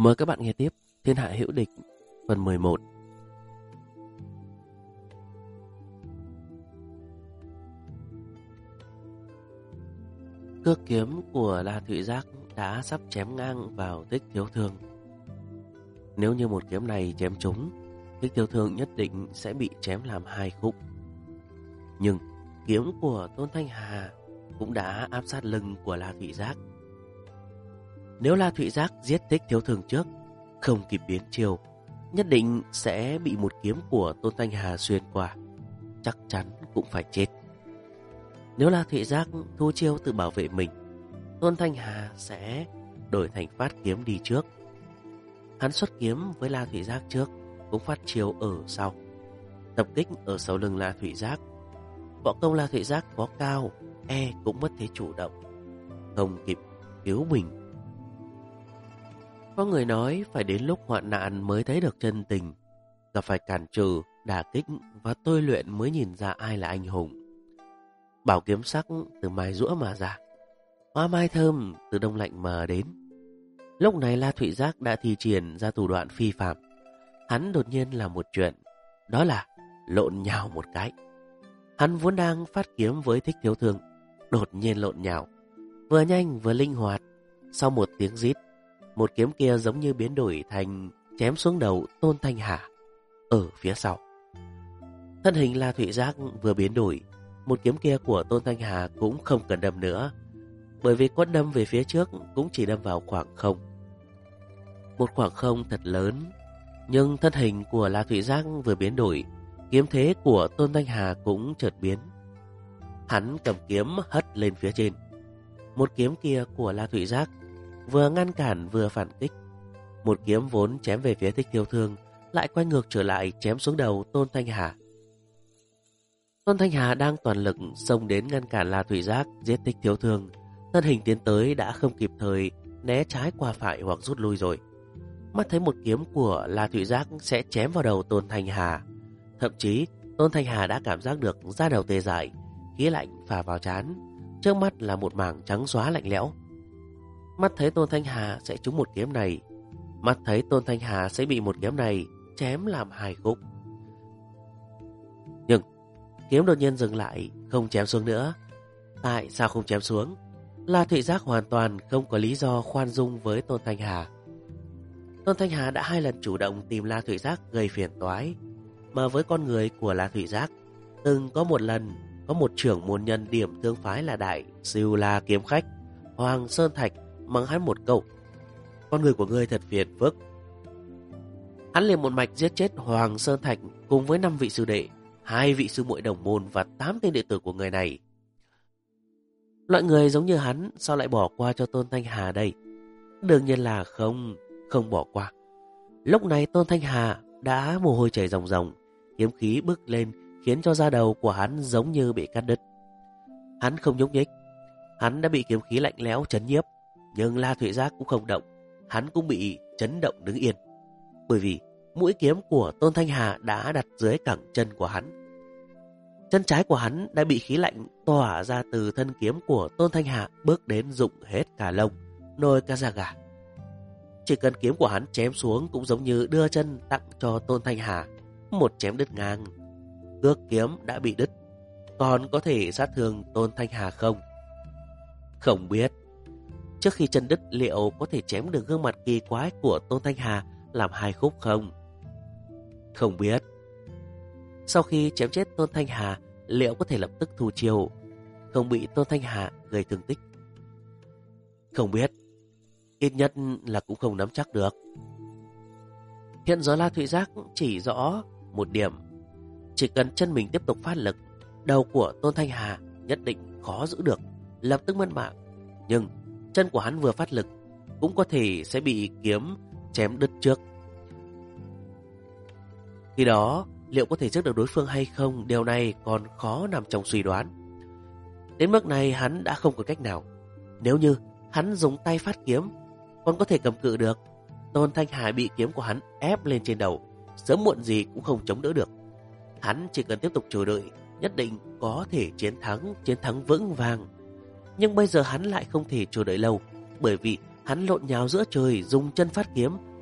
Mời các bạn nghe tiếp Thiên Hạ Hữu Địch phần 11. Cước kiếm của La Thụy Giác đã sắp chém ngang vào Thích Thiếu Thương. Nếu như một kiếm này chém trúng, Thích Thiếu Thương nhất định sẽ bị chém làm hai khúc. Nhưng kiếm của Tôn Thanh Hà cũng đã áp sát lưng của La Thụy Giác. Nếu La Thụy Giác giết Thích Thiếu Thương trước, không kịp biến chiêu, nhất định sẽ bị một kiếm của Tôn Thanh Hà xuyên qua, chắc chắn cũng phải chết. Nếu La Thụy Giác thu chiêu tự bảo vệ mình, Tôn Thanh Hà sẽ đổi thành phát kiếm đi trước. Hắn xuất kiếm với La Thụy Giác trước, cũng phát chiêu ở sau, tập kích ở sau lưng La Thụy Giác. Võ công La Thụy Giác có cao, cũng mất thế chủ động, không kịp cứu mình. Có người nói phải đến lúc hoạn nạn mới thấy được chân tình, gặp phải cản trở, đả kích và tôi luyện mới nhìn ra ai là anh hùng. Bảo kiếm sắc từ mai rũa mà ra, hoa mai thơm từ đông lạnh mà đến. Lúc này La Thụy Giác đã thi triển ra thủ đoạn phi phàm. Hắn đột nhiên làm một chuyện, đó là lộn nhào một cái. Hắn vốn đang phát kiếm với Thích Thiếu Thương, đột nhiên lộn nhào, vừa nhanh vừa linh hoạt. Sau một tiếng rít, một kiếm kia giống như biến đổi thành chém xuống đầu Tôn Thanh Hà ở phía sau. Thân hình La Thụy Giác vừa biến đổi, một kiếm kia của Tôn Thanh Hà cũng không cần đâm nữa, bởi vì có đâm về phía trước cũng chỉ đâm vào khoảng không. Một khoảng không thật lớn, nhưng thân hình của La Thụy Giác vừa biến đổi, kiếm thế của Tôn Thanh Hà cũng chợt biến. Hắn cầm kiếm hất lên phía trên. Một kiếm kia của La Thụy Giác vừa ngăn cản vừa phản kích. Một kiếm vốn chém về phía Thích Thiếu Thương lại quay ngược trở lại chém xuống đầu Tôn Thanh Hà. Tôn Thanh Hà đang toàn lực xông đến ngăn cản La Thụy Giác giết Thích Thiếu Thương. Thân hình tiến tới đã không kịp thời né trái qua phải hoặc rút lui rồi. Mắt thấy một kiếm của La Thụy Giác sẽ chém vào đầu Tôn Thanh Hà. Thậm chí Tôn Thanh Hà đã cảm giác được da đầu tê dại, khí lạnh phả vào trán. Trước mắt là một mảng trắng xóa lạnh lẽo. Mắt thấy Tôn Thanh Hà sẽ trúng một kiếm này, mắt thấy Tôn Thanh Hà sẽ bị một kiếm này chém làm hai khúc. Nhưng kiếm đột nhiên dừng lại, không chém xuống nữa. Tại sao không chém xuống? La Thụy Giác hoàn toàn không có lý do khoan dung với Tôn Thanh Hà. Tôn Thanh Hà đã 2 lần chủ động tìm La Thụy Giác gây phiền toái, mà với con người của La Thụy Giác, từng có một lần có một trưởng môn nhân điểm thương phái là Đại Siêu La kiếm khách Hoàng Sơn Thạch mắng hắn một câu: "Con người của ngươi thật phiền phức." Hắn liền một mạch giết chết Hoàng Sơn Thạch cùng với 5 vị sư đệ, 2 vị sư muội đồng môn và 8 tên đệ tử của người này. Loại người giống như hắn sao lại bỏ qua cho Tôn Thanh Hà đây? Đương nhiên là không bỏ qua. Lúc này Tôn Thanh Hà đã mồ hôi chảy ròng ròng, kiếm khí bức lên khiến cho da đầu của hắn giống như bị cắt đứt. Hắn không nhúc nhích, hắn đã bị kiếm khí lạnh lẽo chấn nhiếp, nhưng La Thụy Giác cũng không động, hắn cũng bị chấn động đứng yên, bởi vì mũi kiếm của Tôn Thanh Hà đã đặt dưới cẳng chân của hắn. Chân trái của hắn đã bị khí lạnh tỏa ra từ thân kiếm của Tôn Thanh Hà bước đến rụng hết cả lông, nổi cả da gà. Chỉ cần kiếm của hắn chém xuống cũng giống như đưa chân tặng cho Tôn Thanh Hà, một chém đứt ngang. Cước kiếm đã bị đứt, còn có thể sát thương Tôn Thanh Hà không? Không biết. Trước khi chân đứt liệu có thể chém được gương mặt kỳ quái của Tôn Thanh Hà làm hai khúc không? Không biết. Sau khi chém chết Tôn Thanh Hà, liệu có thể lập tức thu chiêu, không bị Tôn Thanh Hà gây thương tích? Không biết. Ít nhất là cũng không nắm chắc được. Hiện giờ La Thụy Giác chỉ rõ một điểm: chỉ cần chân mình tiếp tục phát lực, đầu của Tôn Thanh Hà nhất định khó giữ được, lập tức mất mạng. Nhưng chân của hắn vừa phát lực cũng có thể sẽ bị kiếm chém đứt trước. Khi đó liệu có thể giết được đối phương hay không, điều này còn khó nằm trong suy đoán. Đến mức này hắn đã không có cách nào. Nếu như hắn dùng tay phát kiếm còn có thể cầm cự được, Tôn Thanh Hà bị kiếm của hắn ép lên trên đầu, sớm muộn gì cũng không chống đỡ được. Hắn chỉ cần tiếp tục chờ đợi, nhất định có thể chiến thắng vững vàng. Nhưng bây giờ hắn lại không thể chờ đợi lâu, bởi vì hắn lộn nhào giữa trời, dùng chân phát kiếm,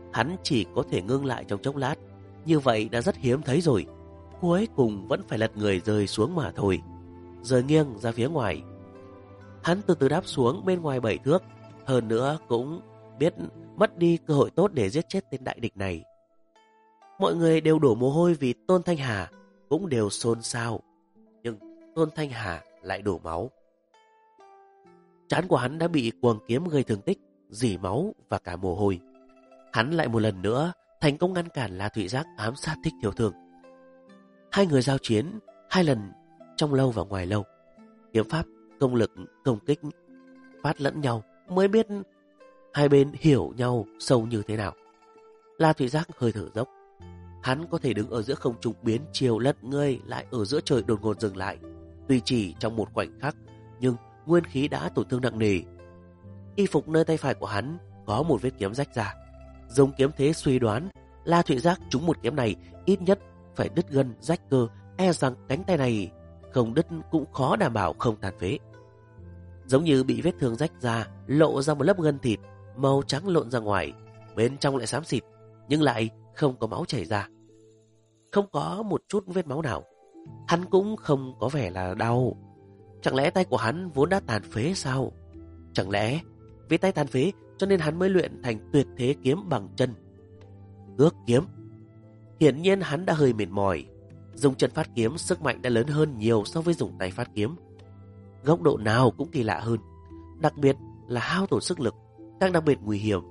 Hắn chỉ có thể ngưng lại trong chốc lát, như vậy đã rất hiếm thấy rồi. Cuối cùng vẫn phải lật người rơi xuống mà thôi. Rơi nghiêng ra phía ngoài. Hắn từ từ đáp xuống bên ngoài 7 thước. Hơn nữa cũng biết mất đi cơ hội tốt để giết chết tên đại địch này. Mọi người đều đổ mồ hôi vì Tôn Thanh Hà, cũng đều xôn xao. Nhưng Tôn Thanh Hà lại đổ máu. Trán của hắn đã bị cuồng kiếm gây thương tích, rỉ máu và cả mồ hôi. Hắn lại một lần nữa thành công ngăn cản La Thụy Giác ám sát Thích Thiếu Thương. Hai người giao chiến 2 lần trong lâu và ngoài lâu. Kiếm pháp, công lực, công kích phát lẫn nhau, mới biết hai bên hiểu nhau sâu như thế nào. La Thụy Giác hơi thở dốc. Hắn có thể đứng ở giữa không trung biến chiều lật người lại ở giữa trời đột ngột dừng lại. Tuy chỉ trong một khoảnh khắc, nhưng nguyên khí đã tổn thương nặng nề. Y phục nơi tay phải của hắn có một vết kiếm rách ra. Dùng kiếm thế suy đoán, La Thụy Giác trúng một kiếm này ít nhất phải đứt gân rách cơ, e rằng cánh tay này không đứt cũng khó đảm bảo không tàn phế. Giống như bị vết thương rách ra, lộ ra một lớp gân thịt màu trắng lộn ra ngoài, bên trong lại xám xịt, nhưng lại không có máu chảy ra. Không có một chút vết máu nào. Hắn cũng không có vẻ là đau. Chẳng lẽ tay của hắn vốn đã tàn phế sao? Chẳng lẽ vì tay tàn phế cho nên hắn mới luyện thành tuyệt thế kiếm bằng chân? Cước kiếm. Hiển nhiên hắn đã hơi mệt mỏi. Dùng chân phát kiếm sức mạnh đã lớn hơn nhiều so với dùng tay phát kiếm. Góc độ nào cũng kỳ lạ hơn. Đặc biệt là hao tổn sức lực, càng đặc biệt nguy hiểm.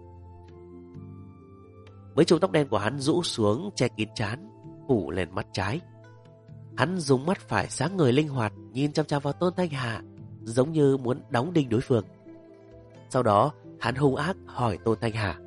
Mấy chùm tóc đen của hắn rũ xuống che kín trán, phủ lên mắt trái. Hắn dùng mắt phải sáng ngời linh hoạt nhìn chăm chăm vào Tôn Thanh Hà, giống như muốn đóng đinh đối phương. Sau đó hắn hung ác hỏi Tôn Thanh Hà: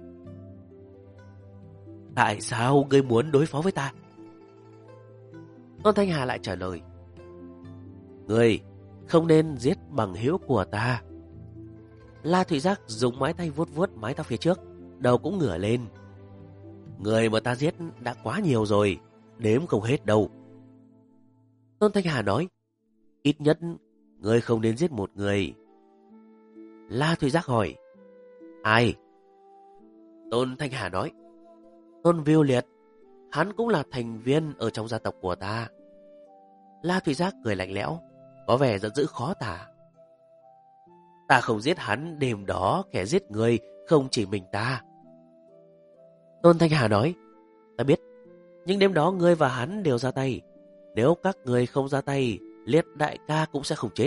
tại sao ngươi muốn đối phó với ta? Tôn Thanh Hà lại trả lời: ngươi không nên giết bằng hữu của ta. La Thụy Giác dùng mái tay vuốt vuốt mái tóc phía trước, đầu cũng ngửa lên. Người mà ta giết đã quá nhiều rồi, đếm không hết đâu. Tôn Thanh Hà nói: ít nhất ngươi không nên giết một người. La Thụy Giác hỏi: ai? Tôn Thanh Hà nói: Tôn Viu Liệt, hắn cũng là thành viên ở trong gia tộc của ta. La Thụy Giác cười lạnh lẽo, có vẻ giận dữ khó tả. Ta không giết hắn, đêm đó kẻ giết người không chỉ mình ta. Tôn Thanh Hà nói: ta biết, nhưng đêm đó ngươi và hắn đều ra tay. Nếu các ngươi không ra tay, Liệt đại ca cũng sẽ không chết.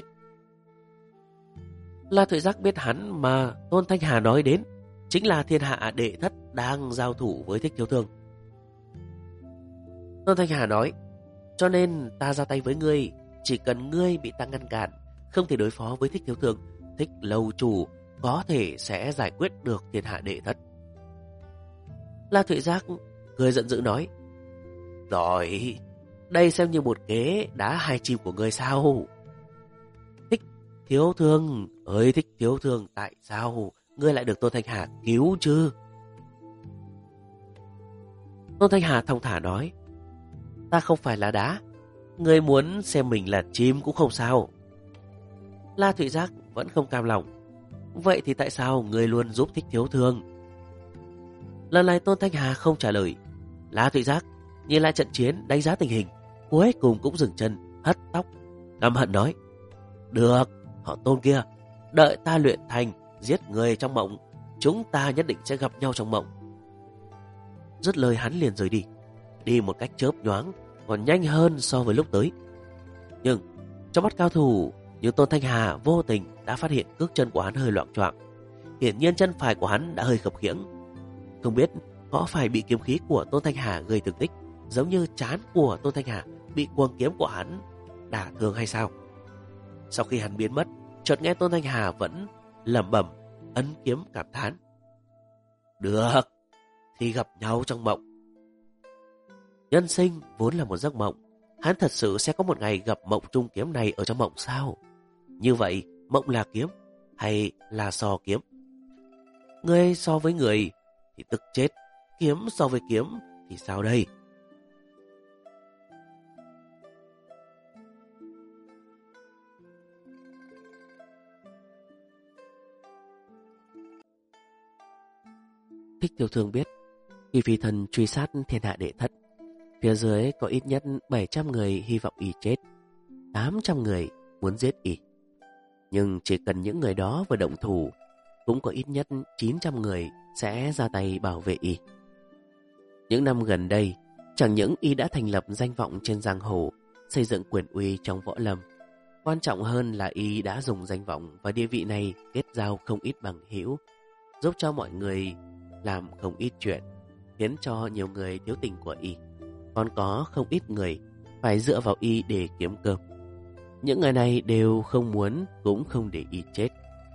La Thụy Giác biết hắn mà Tôn Thanh Hà nói đến chính là thiên hạ đệ thất đang giao thủ với Thích Thiếu Thương. Tôn Thanh Hà nói: cho nên ta ra tay với ngươi, chỉ cần ngươi bị ta ngăn cản, không thể đối phó với Thích Thiếu Thương, Thích lâu chủ có thể sẽ giải quyết được thiên hạ đệ thất. La Thụy Giác cười giận dữ nói: rồi, đây xem như một kế đá hai chim của ngươi sao? Thích Thiếu Thương ơi, Thích Thiếu Thương, tại sao ngươi lại được Tôn Thanh Hà cứu chứ? Tôn Thanh Hà thong thả nói: ta không phải là đá, ngươi muốn xem mình là chim cũng không sao. La Thụy Giác vẫn không cam lòng: vậy thì tại sao ngươi luôn giúp Thích Thiếu Thương? Lần này Tôn Thanh Hà không trả lời. La Thụy Giác nhìn lại trận chiến, đánh giá tình hình, cuối cùng cũng dừng chân, hất tóc, căm hận nói: được, họ Tôn kia, đợi ta luyện thành giết người trong mộng, chúng ta nhất định sẽ gặp nhau trong mộng. Dứt lời hắn liền rời đi, đi một cách chớp nhoáng, còn nhanh hơn so với lúc tới. Nhưng trong mắt cao thủ như Tôn Thanh Hà vô tình đã phát hiện cước chân của hắn hơi loạng choạng. Hiển nhiên chân phải của hắn đã hơi khập khiễng. Không biết có phải bị kiếm khí của Tôn Thanh Hà gây thương tích, giống như trán của Tôn Thanh Hà bị cuồng kiếm của hắn đả thương hay sao? Sau khi hắn biến mất, chợt nghe Tôn Thanh Hà vẫn lẩm bẩm ấn kiếm cảm thán: được, thì gặp nhau trong mộng. Nhân sinh vốn là một giấc mộng, hắn thật sự sẽ có một ngày gặp mộng trung kiếm này ở trong mộng sao? Như vậy, mộng là kiếm hay là so kiếm? Người so với người thì tức chết, kiếm so với kiếm thì sao đây? Thích Thiếu Thương biết Khi phi thần truy sát thiên hạ đệ thất, phía dưới có ít nhất 700 người hy vọng y chết, 800 người muốn giết y. Nhưng chỉ cần những người đó vừa động thủ, cũng có ít nhất 900 người sẽ ra tay bảo vệ y. Những năm gần đây, chẳng những y đã thành lập danh vọng trên giang hồ, xây dựng quyền uy trong võ lâm, quan trọng hơn là y đã dùng danh vọng và địa vị này kết giao không ít bằng hữu, giúp cho mọi người làm không ít chuyện, khiến cho nhiều người thiếu tình của y. Còn có không ít người phải dựa vào y để kiếm cơm. Những người này đều không muốn cũng không để y chết.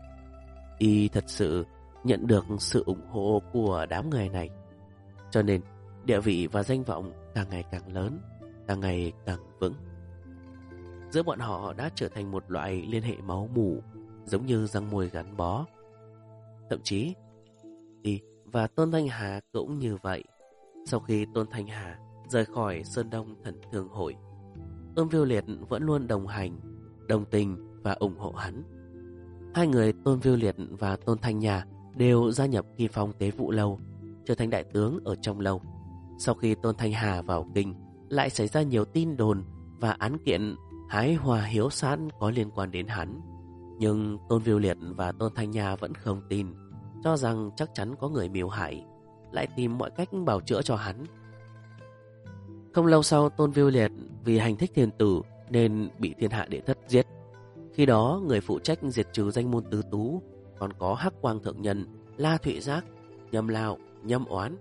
Y thật sự nhận được sự ủng hộ của đám người này, cho nên địa vị và danh vọng càng ngày càng lớn, càng ngày càng vững. Giữa bọn họ đã trở thành một loại liên hệ máu mủ, giống như răng môi gắn bó. Thậm chí y và Tôn Thanh Hà cũng như vậy. Sau khi Tôn Thanh Hà rời khỏi Sơn Đông Thần Thương Hội, Tôn Viu Liệt vẫn luôn đồng hành, đồng tình và ủng hộ hắn. Hai người Tôn Viu Liệt và Tôn Thanh Hà đều gia nhập Kỳ Phong Tế Vụ Lâu, trở thành đại tướng ở trong lâu. Sau khi Tôn Thanh Hà vào kinh, lại xảy ra nhiều tin đồn và án kiện hái hòa hiếu sát có liên quan đến hắn. Nhưng Tôn Viu Liệt và Tôn Thanh Hà vẫn không tin, cho rằng chắc chắn có người mưu hại, lại tìm mọi cách bào chữa cho hắn. Không lâu sau, Tôn Viu Liệt vì hành thích thiên tử nên bị thiên hạ đệ thất giết. Khi đó, người phụ trách diệt trừ danh môn tứ tú còn có Hắc Quang Thượng Nhân, La Thụy Giác, Nhâm Lao, Nhâm Oán.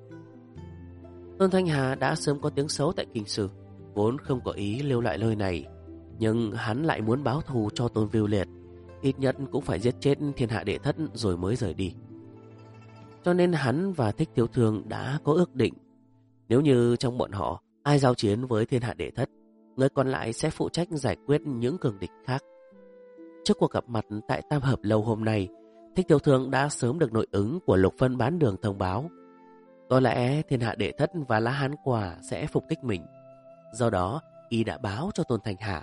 Tôn Thanh Hà đã sớm có tiếng xấu tại kinh sư, vốn không có ý lưu lại nơi này, nhưng hắn lại muốn báo thù cho Tôn Viu Liệt, ít nhất cũng phải giết chết thiên hạ đệ thất rồi mới rời đi. Cho nên hắn và Thích Thiếu Thương đã có ước định, nếu như trong bọn họ ai giao chiến với thiên hạ đệ thất, người còn lại sẽ phụ trách giải quyết những cường địch khác. Trước cuộc gặp mặt tại Tam Hợp Lâu hôm nay, Thích Thiếu Thương đã sớm được nội ứng của Lục Phân Bán Đường thông báo. Có lẽ thiên hạ đệ thất và La Hán Quả sẽ phục kích mình. Do đó, y đã báo cho Tôn Thanh Hà.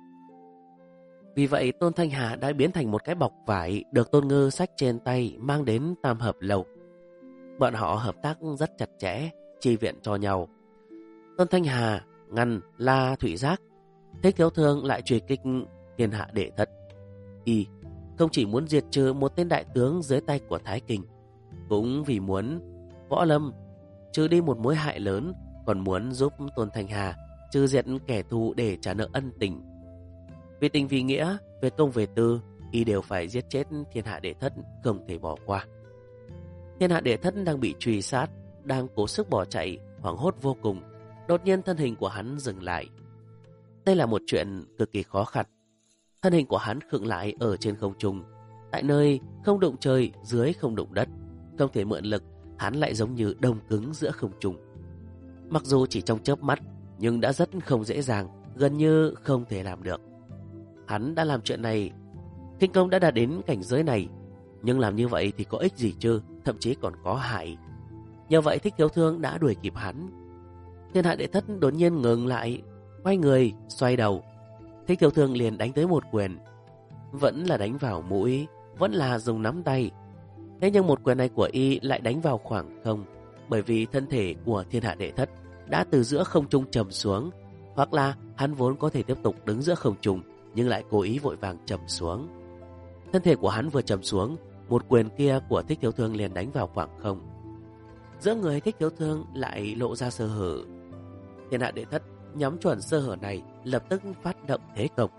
Vì vậy, Tôn Thanh Hà đã biến thành một cái bọc vải được Tôn Ngư xách trên tay mang đến Tam Hợp Lâu. Bọn họ hợp tác rất chặt chẽ, chi viện cho nhau. Tôn Thanh Hà ngăn La Thụy Giác, Thích Thiếu Thương lại truy kích thiên hạ đệ thất. Y không chỉ muốn diệt trừ một tên đại tướng dưới tay của Thái Kinh, cũng vì muốn võ lâm trừ đi một mối hại lớn, còn muốn giúp Tôn Thanh Hà trừ diệt kẻ thù để trả nợ ân tình. Vì tình vì nghĩa, về công về tư, y đều phải giết chết thiên hạ đệ thất, không thể bỏ qua. Thiên hạ đệ thất đang bị truy sát, đang cố sức bỏ chạy, hoảng hốt vô cùng. Đột nhiên thân hình của hắn dừng lại. Đây là một chuyện cực kỳ khó khăn. Thân hình của hắn khựng lại ở trên không trung, tại nơi không đụng trời, dưới không đụng đất, không thể mượn lực. Hắn lại giống như đông cứng giữa không trung. Mặc dù chỉ trong chớp mắt, nhưng đã rất không dễ dàng, gần như không thể làm được. Hắn đã làm chuyện này, kinh công đã đạt đến cảnh giới này, nhưng làm như vậy thì có ích gì chứ, thậm chí còn có hại. Nhờ vậy Thích Thiếu Thương đã đuổi kịp hắn. Thiên hạ đệ thất đột nhiên ngừng lại, quay người, xoay đầu. Thích Thiếu Thương liền đánh tới một quyền. Vẫn là đánh vào mũi, vẫn là dùng nắm tay. Thế nhưng một quyền này của y lại đánh vào khoảng không, bởi vì thân thể của thiên hạ đệ thất đã từ giữa không trung trầm xuống, hoặc là hắn vốn có thể tiếp tục đứng giữa không trung, nhưng lại cố ý vội vàng trầm xuống. Thân thể của hắn vừa trầm xuống, một quyền kia của Thích Thiếu Thương liền đánh vào khoảng không. Giữa người Thích Thiếu Thương lại lộ ra sơ hở. Thiên hạ đệ thất nhắm chuẩn sơ hở này, lập tức phát động thế công.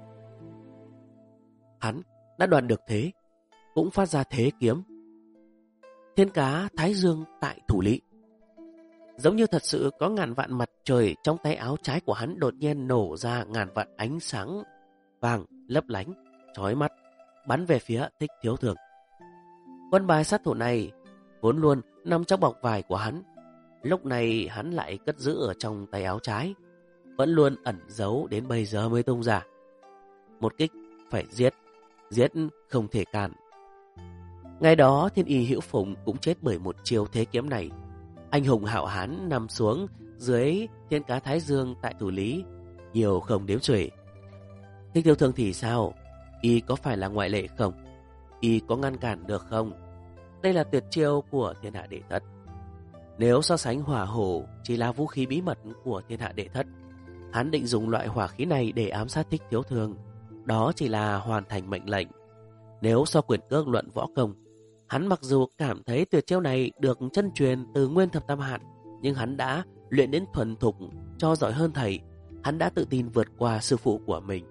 Hắn đã đoán được thế, cũng phát ra thế kiếm. Thiên cá Thái Dương tại thủ lỵ. Giống như thật sự có ngàn vạn mặt trời trong tay áo trái của hắn đột nhiên nổ ra ngàn vạn ánh sáng vàng lấp lánh, chói mắt, bắn về phía Thích Thiếu Thương. Quân bài sát thủ này vốn luôn nằm trong bọc vải của hắn, lúc này hắn lại cất giữ ở trong tay áo trái, vẫn luôn ẩn giấu đến bây giờ mới tung ra. Một kích phải giết, giết không thể cản. Ngày đó Thiên Y Hữu Phùng cũng chết bởi một chiêu thế kiếm này. Anh hùng hạo hán nằm xuống dưới thiên cá Thái Dương tại thủ lý, nhiều không đếm xuể. Thích Thiếu Thương thì sao? Y có phải là ngoại lệ không? Y có ngăn cản được không? Đây là tuyệt chiêu của thiên hạ đệ thất. Nếu so sánh hỏa hổ chỉ là vũ khí bí mật của thiên hạ đệ thất, hắn định dùng loại hỏa khí này để ám sát Thích Thiếu Thường. Đó chỉ là hoàn thành mệnh lệnh. Nếu so quyền cước luận võ công, hắn mặc dù cảm thấy tuyệt chiêu này được chân truyền từ Nguyên Thập Tam Hạn, nhưng hắn đã luyện đến thuần thục, cho giỏi hơn thầy. Hắn đã tự tin vượt qua sư phụ của mình.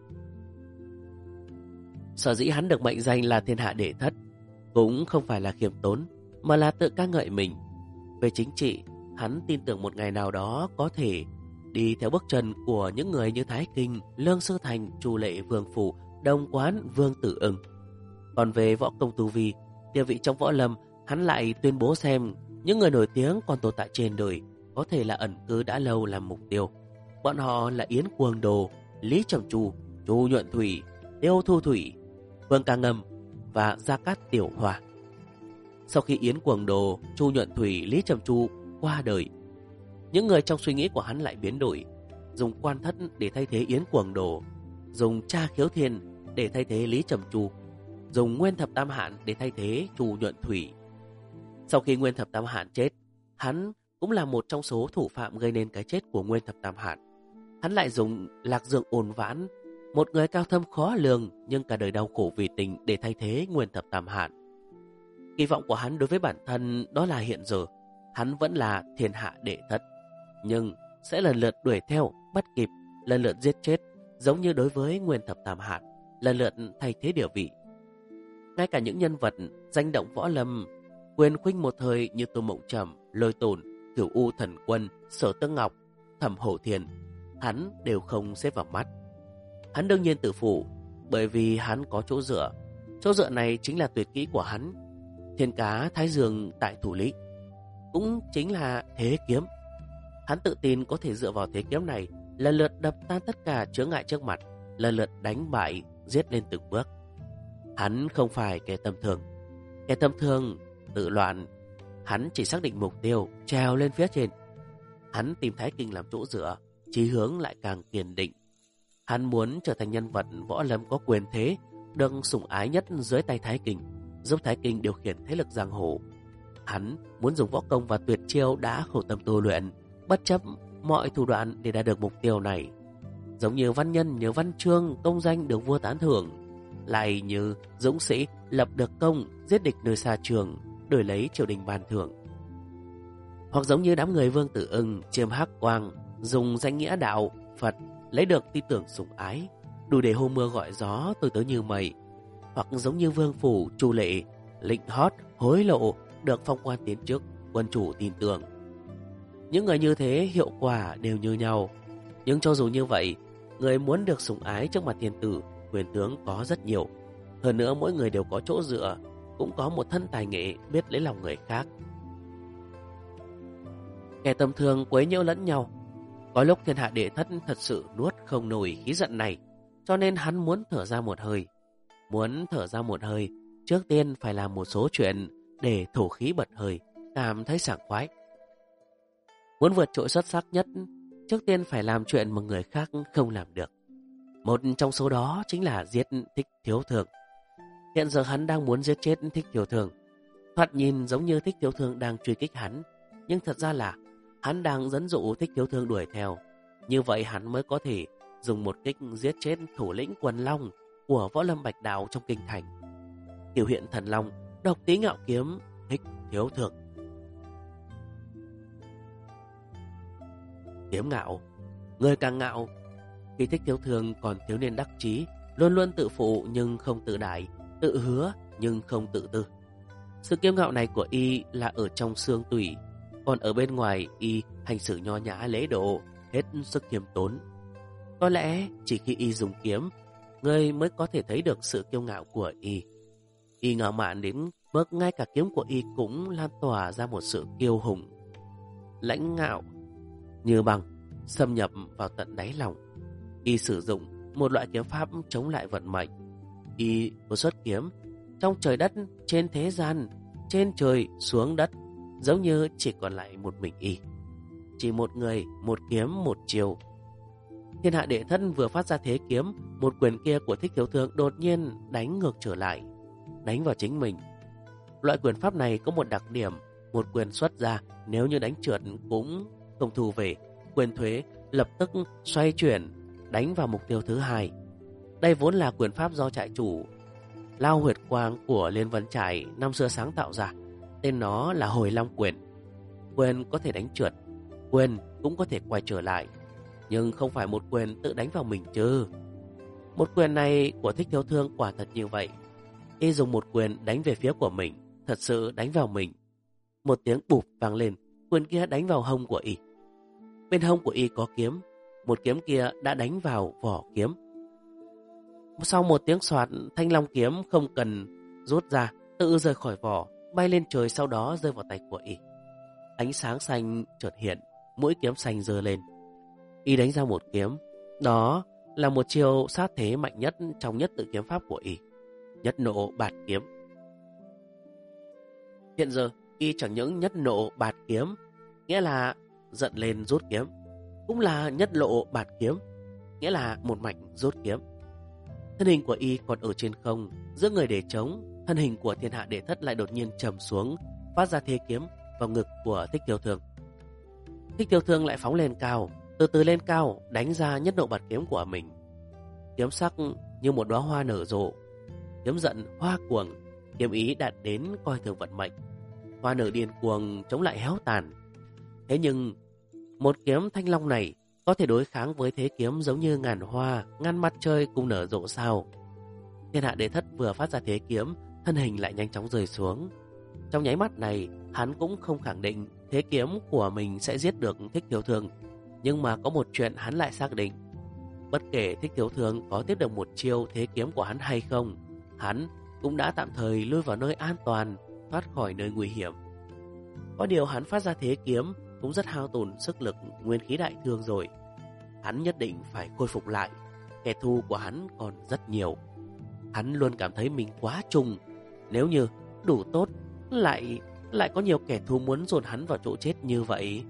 Sở dĩ hắn được mệnh danh là thiên hạ đệ thất cũng không phải là khiêm tốn, mà là tự ca ngợi mình. Về chính trị, hắn tin tưởng một ngày nào đó có thể đi theo bước chân của những người như Thái Kinh, Lương Sư Thành, Chu Lệ, Vương Phủ, Đồng Quán, Vương Tử Ưng. Còn về võ công tu vi, địa vị trong võ lâm, hắn lại tuyên bố xem những người nổi tiếng còn tồn tại trên đời có thể là ẩn cư đã lâu làm mục tiêu. Bọn họ là Yến Cuồng Đồ, Lý Trầm Chu, Chu Nhuận Thủy, Tiêu Thu Thủy, Vương Ca Ngâm và Gia Cát Tiểu Hòa. Sau khi Yến Cuồng Đồ, Chu Nhuận Thủy, Lý Trầm Chu qua đời, những người trong suy nghĩ của hắn lại biến đổi, dùng Quan Thất để thay thế Yến Cuồng Đồ, dùng Cha Khiếu Thiên để thay thế Lý Trầm Chu, dùng Nguyên Thập Tam Hạn để thay thế Chu Nhuận Thủy. Sau khi Nguyên Thập Tam Hạn chết, hắn cũng là một trong số thủ phạm gây nên cái chết của Nguyên Thập Tam Hạn. Hắn lại dùng Lạc Dương Ôn Vãn, một người cao thâm khó lường nhưng cả đời đau khổ vì tình, để thay thế Nguyên Thập Tam Hạn. Kỳ vọng của hắn đối với bản thân đó là hiện giờ hắn vẫn là thiên hạ đệ thất, nhưng sẽ lần lượt đuổi theo, bắt kịp, lần lượt giết chết, giống như đối với Nguyên Thập Tam Hạn, lần lượt thay thế địa vị. Ngay cả những nhân vật danh động võ lâm, quyền khuynh một thời như Tô Mộng Trầm, Lôi Tồn, Cửu U Thần Quân, Sở Tương Ngọc, Thẩm Hổ Thiền, hắn đều không xếp vào mắt. Hắn đương nhiên tự phụ, bởi vì hắn có chỗ dựa. Chỗ dựa này chính là tuyệt kỹ của hắn, Thiên Cá Thái Dương tại thủ lĩnh, cũng chính là thế kiếm. Hắn tự tin có thể dựa vào thế kiếm này lần lượt đập tan tất cả chướng ngại trước mặt, lần lượt đánh bại, giết lên từng bước. Hắn không phải kẻ tầm thường. Kẻ tầm thường tự loạn. Hắn chỉ xác định mục tiêu, trèo lên phía trên. Hắn tìm Thái Kinh làm chỗ dựa, chí hướng lại càng kiên định. Hắn muốn trở thành nhân vật võ lâm có quyền thế, được sủng ái nhất dưới tay Thái Kinh, giúp Thái Kinh điều khiển thế lực giang hồ. Hắn muốn dùng võ công và tuyệt chiêu đã khổ tâm tu luyện, bất chấp mọi thủ đoạn để đạt được mục tiêu này. Giống như văn nhân nhờ văn chương công danh được vua tán thưởng, lại như dũng sĩ lập được công giết địch nơi xa trường, đổi lấy triều đình ban thưởng. Hoặc giống như đám người Vương Tử Ưng, Chiêm Hắc Quang dùng danh nghĩa đạo Phật lấy được tin tưởng sủng ái, đủ để hô mưa gọi gió tôi tới như mây. Hoặc giống như Vương Phủ, Chu Lệ lịnh hót hối lộ được phong quan tiến chức, quân chủ tin tưởng. Những người như thế hiệu quả đều như nhau. Nhưng cho dù như vậy, người muốn được sủng ái trước mặt thiên tử, quyền tướng có rất nhiều. Hơn nữa mỗi người đều có chỗ dựa, cũng có một thân tài nghệ biết lấy lòng người khác. Kẻ tầm thường quấy nhiễu lẫn nhau. Có lúc thiên hạ đệ thất thật sự nuốt không nổi khí giận này, cho nên hắn muốn thở ra một hơi. Muốn thở ra một hơi, trước tiên phải làm một số chuyện để thổ khí bật hơi, cảm thấy sảng khoái. Muốn vượt trội xuất sắc nhất, trước tiên phải làm chuyện mà người khác không làm được. Một trong số đó chính là giết Thích Thiếu Thường. Hiện giờ hắn đang muốn giết chết Thích Thiếu Thường. Thoạt nhìn giống như Thích Thiếu Thường đang truy kích hắn, nhưng thật ra là hắn đang dẫn dụ Thích Thiếu Thường đuổi theo. Như vậy hắn mới có thể dùng một kích giết chết thủ lĩnh quần long của võ lâm Bạch Đạo trong kinh thành. Tiểu hiện thần long, độc tí ngạo kiếm, Thích Thiếu Thường. Kiếm ngạo, người càng ngạo. Khi Thích Thiếu Thường còn thiếu niên đắc chí, luôn luôn tự phụ nhưng không tự đại, tự hứa nhưng không tự tư. Sự kiêu ngạo này của y là ở trong xương tủy, còn ở bên ngoài y hành xử nho nhã lễ độ, hết sức khiêm tốn. Có lẽ chỉ khi y dùng kiếm, người mới có thể thấy được sự kiêu ngạo của y. Y ngạo mạn đến mức ngay cả kiếm của y cũng lan tỏa ra một sự kiêu hùng, lãnh ngạo như bằng, xâm nhập vào tận đáy lòng. Y sử dụng một loại kiếm pháp chống lại vận mệnh. Y vừa xuất kiếm, trong trời đất, trên thế gian, trên trời xuống đất, giống như chỉ còn lại một mình y. Chỉ một người, một kiếm, một chiều. Thiên hạ đệ thân vừa phát ra thế kiếm, một quyền kia của Thích Thiếu Thường đột nhiên đánh ngược trở lại, đánh vào chính mình. Loại quyền pháp này có một đặc điểm một quyền xuất ra, nếu như đánh trượt cũng không thu về. Quyền thuế lập tức xoay chuyển, đánh vào mục tiêu thứ hai. Đây vốn là quyền pháp do trại chủ Lao Huyệt Quang của Liên Vân Trại năm xưa sáng tạo ra. Tên nó là Hồi Long Quyền. Quyền có thể đánh trượt, quyền cũng có thể quay trở lại, nhưng không phải một quyền tự đánh vào mình chứ. Một quyền này của Thích Thiếu Thương quả thật như vậy. Y dùng một quyền đánh về phía của mình, thật sự đánh vào mình. Một tiếng bụp vang lên, quyền kia đánh vào hông của Y. Bên hông của Y có kiếm, một kiếm kia đã đánh vào vỏ kiếm. Sau một tiếng xoạt, thanh long kiếm không cần rút ra, tự rời khỏi vỏ, bay lên trời, sau đó rơi vào tay của Y. Ánh sáng xanh chợt hiện, mũi kiếm xanh giơ lên. Y đánh ra một kiếm, đó là một chiêu sát thế mạnh nhất trong nhất tự kiếm pháp của Y, Nhất Nộ Bạt Kiếm. Hiện giờ Y chẳng những nhất nộ bạt kiếm, nghĩa là giận lên rút kiếm, cũng là nhất lộ bạt kiếm, nghĩa là một mạch rút kiếm. Thân hình của Y còn ở trên không, giữa người để trống, thân hình của Thiên Hạ Đệ Thất lại đột nhiên trầm xuống, phát ra thế kiếm vào ngực của Thích Tiêu Thương. Thích Tiêu Thương lại phóng lên cao, từ từ lên cao, đánh ra nhất nộ bạt kiếm của mình. Kiếm sắc như một đóa hoa nở rộ, kiếm giận hoa cuồng, kiếm ý đạt đến coi thường vận mệnh. Hoa nở điên cuồng chống lại héo tàn. Thế nhưng một kiếm thanh long này có thể đối kháng với thế kiếm giống như ngàn hoa ngăn mặt trời cùng nở rộ sao? Thiên Hạ Đệ Thất vừa phát ra thế kiếm, thân hình lại nhanh chóng rơi xuống. Trong nháy mắt này, hắn cũng không khẳng định thế kiếm của mình sẽ giết được Thích Thiếu Thương. Nhưng mà có một chuyện hắn lại xác định. Bất kể Thích Thiếu Thương có tiếp được một chiêu thế kiếm của hắn hay không, hắn cũng đã tạm thời lui vào nơi an toàn, thoát khỏi nơi nguy hiểm. Có điều hắn phát ra thế kiếm cũng rất hao tổn sức lực nguyên khí đại thương rồi. Hắn nhất định phải khôi phục lại. Kẻ thù của hắn còn rất nhiều. Hắn luôn cảm thấy mình quá trùng. Nếu như đủ tốt, lại có nhiều kẻ thù muốn dồn hắn vào chỗ chết như vậy.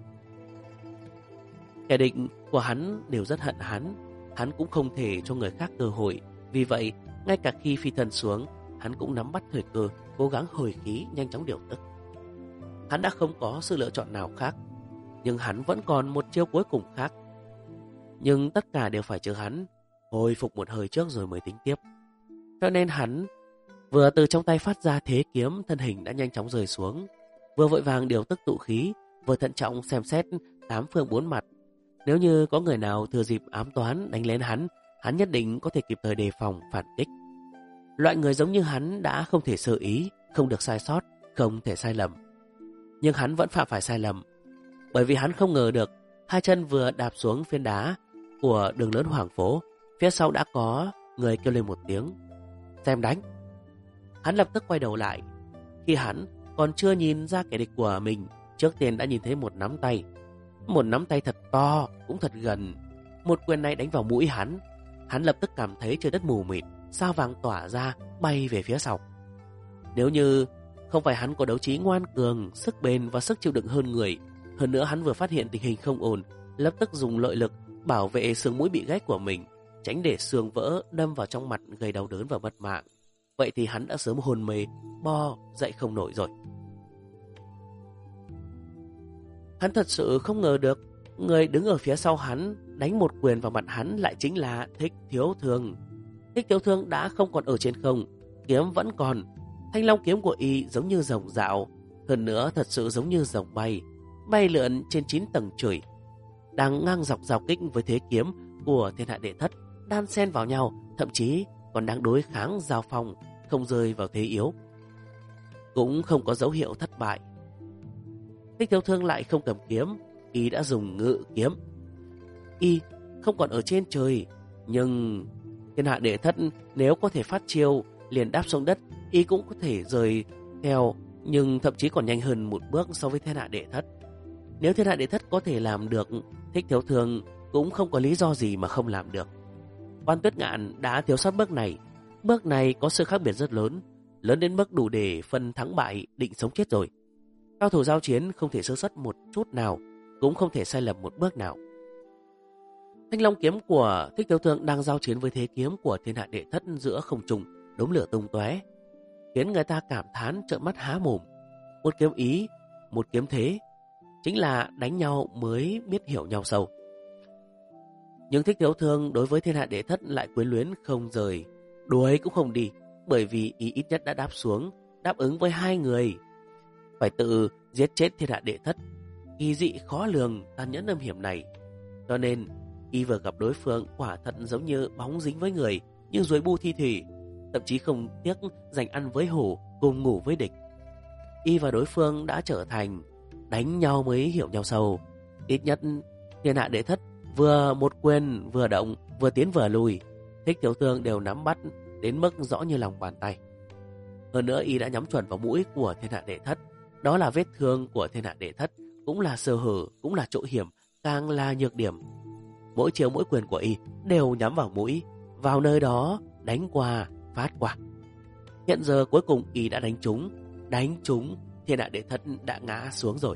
Kẻ địch của hắn đều rất hận hắn. Hắn cũng không thể cho người khác cơ hội. Vì vậy, ngay cả khi phi thân xuống, hắn cũng nắm bắt thời cơ, cố gắng hồi khí, nhanh chóng điều tức. Hắn đã không có sự lựa chọn nào khác, nhưng hắn vẫn còn một chiêu cuối cùng khác. Nhưng tất cả đều phải chờ hắn hồi phục một hơi trước rồi mới tính tiếp. Cho nên hắn vừa từ trong tay phát ra thế kiếm, thân hình đã nhanh chóng rơi xuống, vừa vội vàng điều tức tụ khí, vừa thận trọng xem xét tám phương bốn mặt. Nếu như có người nào thừa dịp ám toán đánh lén hắn, hắn nhất định có thể kịp thời đề phòng phản kích. Loại người giống như hắn đã không thể sơ ý, không được sai sót, không thể sai lầm. Nhưng hắn vẫn phạm phải sai lầm, bởi vì hắn không ngờ được hai chân vừa đạp xuống phiến đá của đường lớn Hoàng Phố, phía sau đã có người kêu lên một tiếng xem đánh. Hắn lập tức quay đầu lại. Khi hắn còn chưa nhìn ra kẻ địch của mình, trước tiên đã nhìn thấy một nắm tay. Một nắm tay thật to, cũng thật gần. Một quyền này đánh vào mũi hắn. Hắn lập tức cảm thấy trời đất mù mịt, sao vàng tỏa ra, bay về phía sau. Nếu như không phải hắn có đấu trí ngoan cường, sức bền và sức chịu đựng hơn người, hơn nữa hắn vừa phát hiện tình hình không ổn, lập tức dùng nội lực bảo vệ xương mũi bị gãy của mình, tránh để xương vỡ đâm vào trong mặt gây đau đớn và mất mạng. Vậy thì hắn đã sớm hôn mê, bo dậy không nổi rồi. Hắn thật sự không ngờ được người đứng ở phía sau hắn đánh một quyền vào mặt hắn lại chính là Thích Thiếu Thương. Thích Thiếu Thương đã không còn ở trên không, kiếm vẫn còn. Thanh long kiếm của y giống như rồng dạo, hơn nữa thật sự giống như rồng bay lượn trên 9 tầng trời, đang ngang dọc giao kích với thế kiếm của Thiên Hạ Đệ Thất, đan xen vào nhau, thậm chí còn đang đối kháng giao phong, không rơi vào thế yếu, cũng không có dấu hiệu thất bại. Thích Thiếu Thương lại không cầm kiếm, y đã dùng ngự kiếm. Y không còn ở trên trời, nhưng Thiên Hạ Đệ Thất nếu có thể phát chiêu liền đáp xuống đất, y cũng có thể rời theo, nhưng thậm chí còn nhanh hơn một bước so với Thiên Hạ Đệ Thất. Nếu Thiên Hạ Đệ Thất có thể làm được, Thích Thiếu Thương cũng không có lý do gì mà không làm được. Quan Tuyết Ngạn đã thiếu sót bước này có sự khác biệt rất lớn, lớn đến mức đủ để phân thắng bại, định sống chết rồi. Cao thủ giao chiến không thể sơ suất một chút nào, cũng không thể sai lầm một bước nào. Thanh long kiếm của Thích Thiếu Thương đang giao chiến với thế kiếm của Thiên Hạ Đệ Thất giữa không trung, đốm lửa tung tóe, khiến người ta cảm thán trợn mắt há mồm. Một kiếm ý một kiếm thế, chính là đánh nhau mới biết hiểu nhau sâu. Nhưng Thích Thiếu Thương đối với Thiên Hạ Đệ Thất lại quyến luyến không rời, đuổi cũng không đi, bởi vì y ít nhất đã đáp ứng với hai người. Phải tự giết chết Thiên Hạ Đệ Thất, kỳ dị khó lường, tàn nhẫn âm hiểm này. Cho nên, y vừa gặp đối phương quả thật giống như bóng dính với người, như ruồi bu thi thủy, thậm chí không tiếc dành ăn với hổ, cùng ngủ với địch. Y và đối phương đã trở thành đánh nhau mới hiểu nhau sâu. Ít nhất Thiên Hạ Đệ Thất vừa một quyền vừa động, vừa tiến vừa lùi, Thích Thiếu Thương đều nắm bắt đến mức rõ như lòng bàn tay. Hơn nữa y đã nhắm chuẩn vào mũi của Thiên Hạ Đệ Thất. Đó là vết thương của Thiên Hạ Đệ Thất, cũng là sơ hở, cũng là chỗ hiểm, càng là nhược điểm. Mỗi chiều mỗi quyền của y đều nhắm vào mũi, vào nơi đó đánh qua, phát qua. Hiện giờ cuối cùng y đã đánh trúng, Thiên Hạ Đệ Thất đã ngã xuống rồi.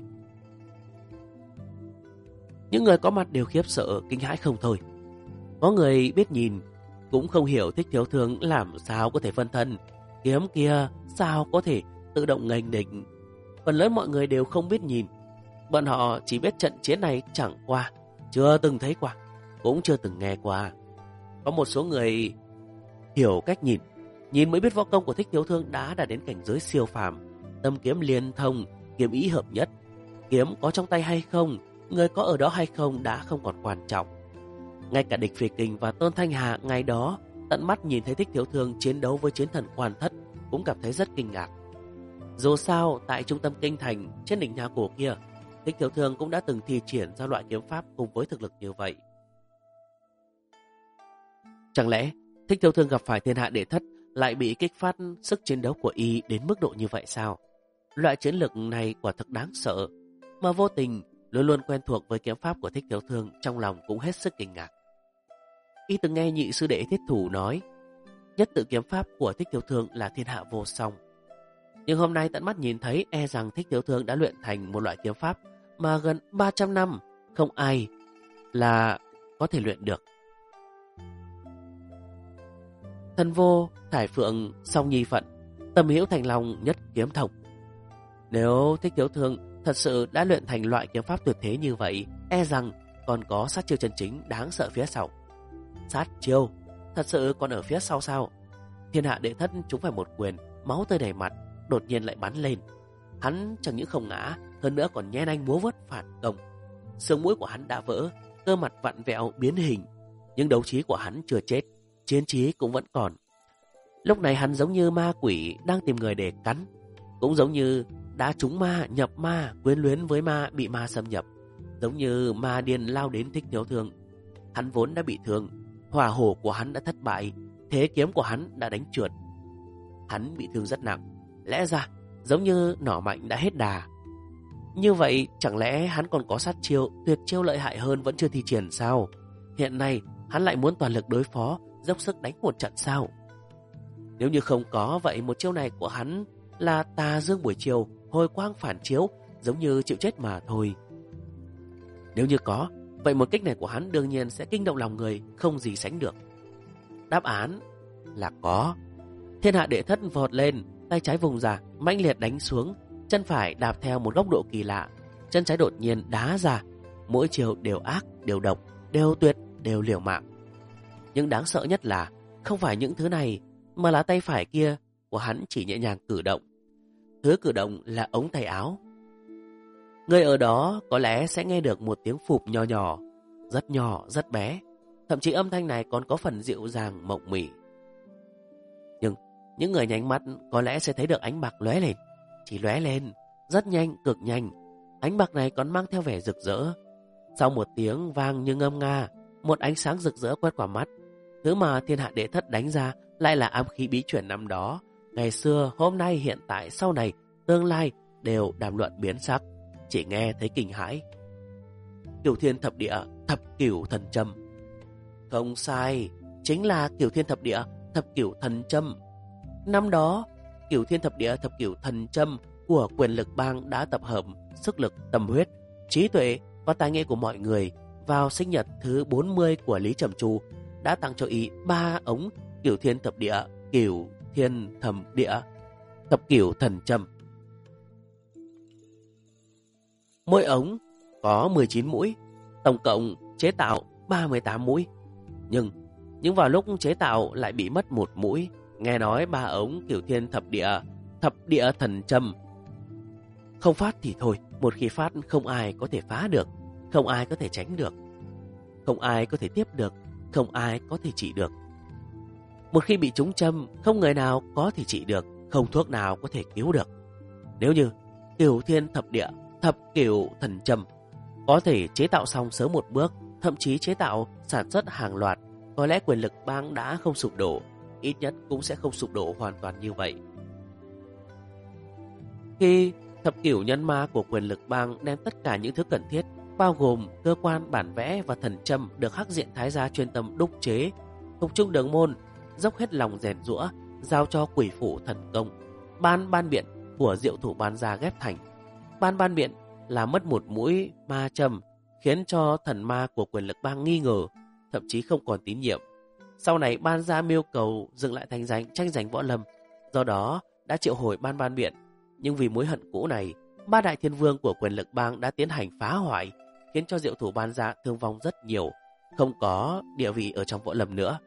Những người có mặt đều khiếp sợ, kinh hãi không thôi. Có người biết nhìn, cũng không hiểu Thích Thiếu Thương làm sao có thể phân thân. Kiếm kia sao có thể tự động nghênh địch. Phần lớn mọi người đều không biết nhìn. Bọn họ chỉ biết trận chiến này chẳng qua, chưa từng thấy qua, cũng chưa từng nghe qua. Có một số người hiểu cách nhìn mới biết võ công của Thích Thiếu Thương đã đạt đến cảnh giới siêu phàm, tâm kiếm liên thông, kiếm ý hợp nhất. Kiếm có trong tay hay không, người có ở đó hay không đã không còn quan trọng. Ngay cả Địch Phì Kình và Tôn Thanh Hà ngày đó tận mắt nhìn thấy Thích Thiếu Thương chiến đấu với chiến thần Quan Thất cũng cảm thấy rất kinh ngạc. Dù sao, tại trung tâm kinh thành trên đỉnh nhà cổ kia, Thích Thiếu Thương cũng đã từng thi triển ra loại kiếm pháp cùng với thực lực như vậy. Chẳng lẽ Thích Thiếu Thương gặp phải Thiên Hạ Đệ Thất lại bị kích phát sức chiến đấu của y đến mức độ như vậy sao? Loại chiến lực này quả thực đáng sợ, mà vô tình luôn luôn quen thuộc với kiếm pháp của Thích Thiếu Thương, trong lòng cũng hết sức kinh ngạc. Y từng nghe nhị sư đệ Thiết Thủ nói, nhất tự kiếm pháp của Thích Thiếu Thương là thiên hạ vô song. Nhưng hôm nay tận mắt nhìn thấy, e rằng Thích Thiếu Thương đã luyện thành một loại kiếm pháp mà gần 300 năm không ai là có thể luyện được. Thần vô, thải phượng, song nhi phận, tâm hữu thành lòng, nhất kiếm thông. Nếu Thích Thiếu Thương thật sự đã luyện thành loại kiếm pháp tuyệt thế như vậy, e rằng còn có sát chiêu chân chính đáng sợ phía sau. Sát chiêu thật sự còn ở phía sau sao? Thiên Hạ Đệ Thất trúng phải một quyền, máu tươi đầy mặt, đột nhiên lại bắn lên. Hắn chẳng những không ngã, hơn nữa còn nhen anh múa vuốt phản công. Xương mũi của hắn đã vỡ, cơ mặt vặn vẹo biến hình, nhưng đấu trí của hắn chưa chết, chiến trí cũng vẫn còn. Lúc này hắn giống như ma quỷ đang tìm người để cắn, cũng giống như đã trúng ma, nhập ma, quyến luyến với ma, bị ma xâm nhập, giống như ma điên lao đến Thích Thiếu Thương. Hắn vốn đã bị thương, hỏa hổ của hắn đã thất bại, thế kiếm của hắn đã đánh trượt. Hắn bị thương rất nặng, lẽ ra giống như nỏ mạnh đã hết đà. Như vậy chẳng lẽ hắn còn có sát chiêu, tuyệt chiêu lợi hại hơn vẫn chưa thi triển sao? Hiện nay hắn lại muốn toàn lực đối phó, dốc sức đánh một trận sao? Nếu như không có, vậy một chiêu này của hắn là tà dương buổi chiều, hồi quang phản chiếu, giống như chịu chết mà thôi. Nếu như có, vậy một kích này của hắn đương nhiên sẽ kinh động lòng người, không gì sánh được. Đáp án là có. Thiên Hạ Đệ Thất vọt lên, tay trái vùng ra, mãnh liệt đánh xuống, chân phải đạp theo một góc độ kỳ lạ, chân trái đột nhiên đá ra, mỗi chiều đều ác, đều độc, đều tuyệt, đều liều mạng. Nhưng đáng sợ nhất là không phải những thứ này, mà là tay phải kia của hắn chỉ nhẹ nhàng cử động. Thứ cử động là ống tay áo. Người ở đó có lẽ sẽ nghe được một tiếng phụp nhỏ, rất bé. Thậm chí âm thanh này còn có phần dịu dàng mộng mị. Nhưng những người nhanh mắt có lẽ sẽ thấy được ánh bạc lóe lên. Chỉ lóe lên, rất nhanh, cực nhanh. Ánh bạc này còn mang theo vẻ rực rỡ. Sau một tiếng vang như ngâm nga, một ánh sáng rực rỡ quét qua mắt. Thứ mà Thiên Hạ Đệ Thất đánh ra lại là ám khí bí truyền năm đó. Ngày xưa, hôm nay, hiện tại, sau này, tương lai đều đàm luận biến sắc. Chỉ nghe thấy kinh hãi. Cửu Thiên Thập Địa, Thập Cửu Thần Châm. Không sai, chính là Cửu Thiên Thập Địa, Thập Cửu Thần Châm. Năm đó, Cửu Thiên Thập Địa, Thập Cửu Thần Châm của Quyền Lực Bang đã tập hợp sức lực, tâm huyết, trí tuệ và tài nghệ của mọi người vào sinh nhật thứ 40 của Lý Trầm Tru, đã tặng cho ý 3 ống Cửu Thiên Thập Địa, Cửu Thiên Thập Địa, Thập Cửu Thần Châm. Mỗi ống có 19 mũi, tổng cộng chế tạo 38 mũi. Nhưng vào lúc chế tạo lại bị mất một mũi. Nghe nói 3 ống Cửu Thiên thập địa thần châm không phát thì thôi, một khi phát không ai có thể phá được, không ai có thể tránh được, không ai có thể tiếp được, không ai có thể trị được. Một khi bị trúng châm, không người nào có thể trị được, không thuốc nào có thể cứu được. Nếu như Cửu Thiên thập cửu thần châm có thể chế tạo xong sớm một bước, thậm chí chế tạo sản xuất hàng loạt, có lẽ quyền lực bang đã không sụp đổ, ít nhất cũng sẽ không sụp đổ hoàn toàn như vậy. Khi thập cửu nhân ma của quyền lực bang đem tất cả những thứ cần thiết, bao gồm cơ quan, bản vẽ và thần châm được Hắc Diện Thái gia chuyên tâm đúc chế, Thục Trung Đường Môn dốc hết lòng rèn giũa, giao cho Quỷ Phủ thần công, ban biện của Diệu Thủ Ban gia ghép thành. Ban biện là mất một mũi ma châm, khiến cho thần ma của quyền lực bang nghi ngờ, thậm chí không còn tín nhiệm. Sau này Ban gia mưu cầu dựng lại tranh giành võ lâm, do đó đã triệu hồi ban biện. Nhưng vì mối hận cũ này, 3 đại thiên vương của quyền lực bang đã tiến hành phá hoại, khiến cho Diệu Thủ Ban gia thương vong rất nhiều, không có địa vị ở trong võ lâm nữa.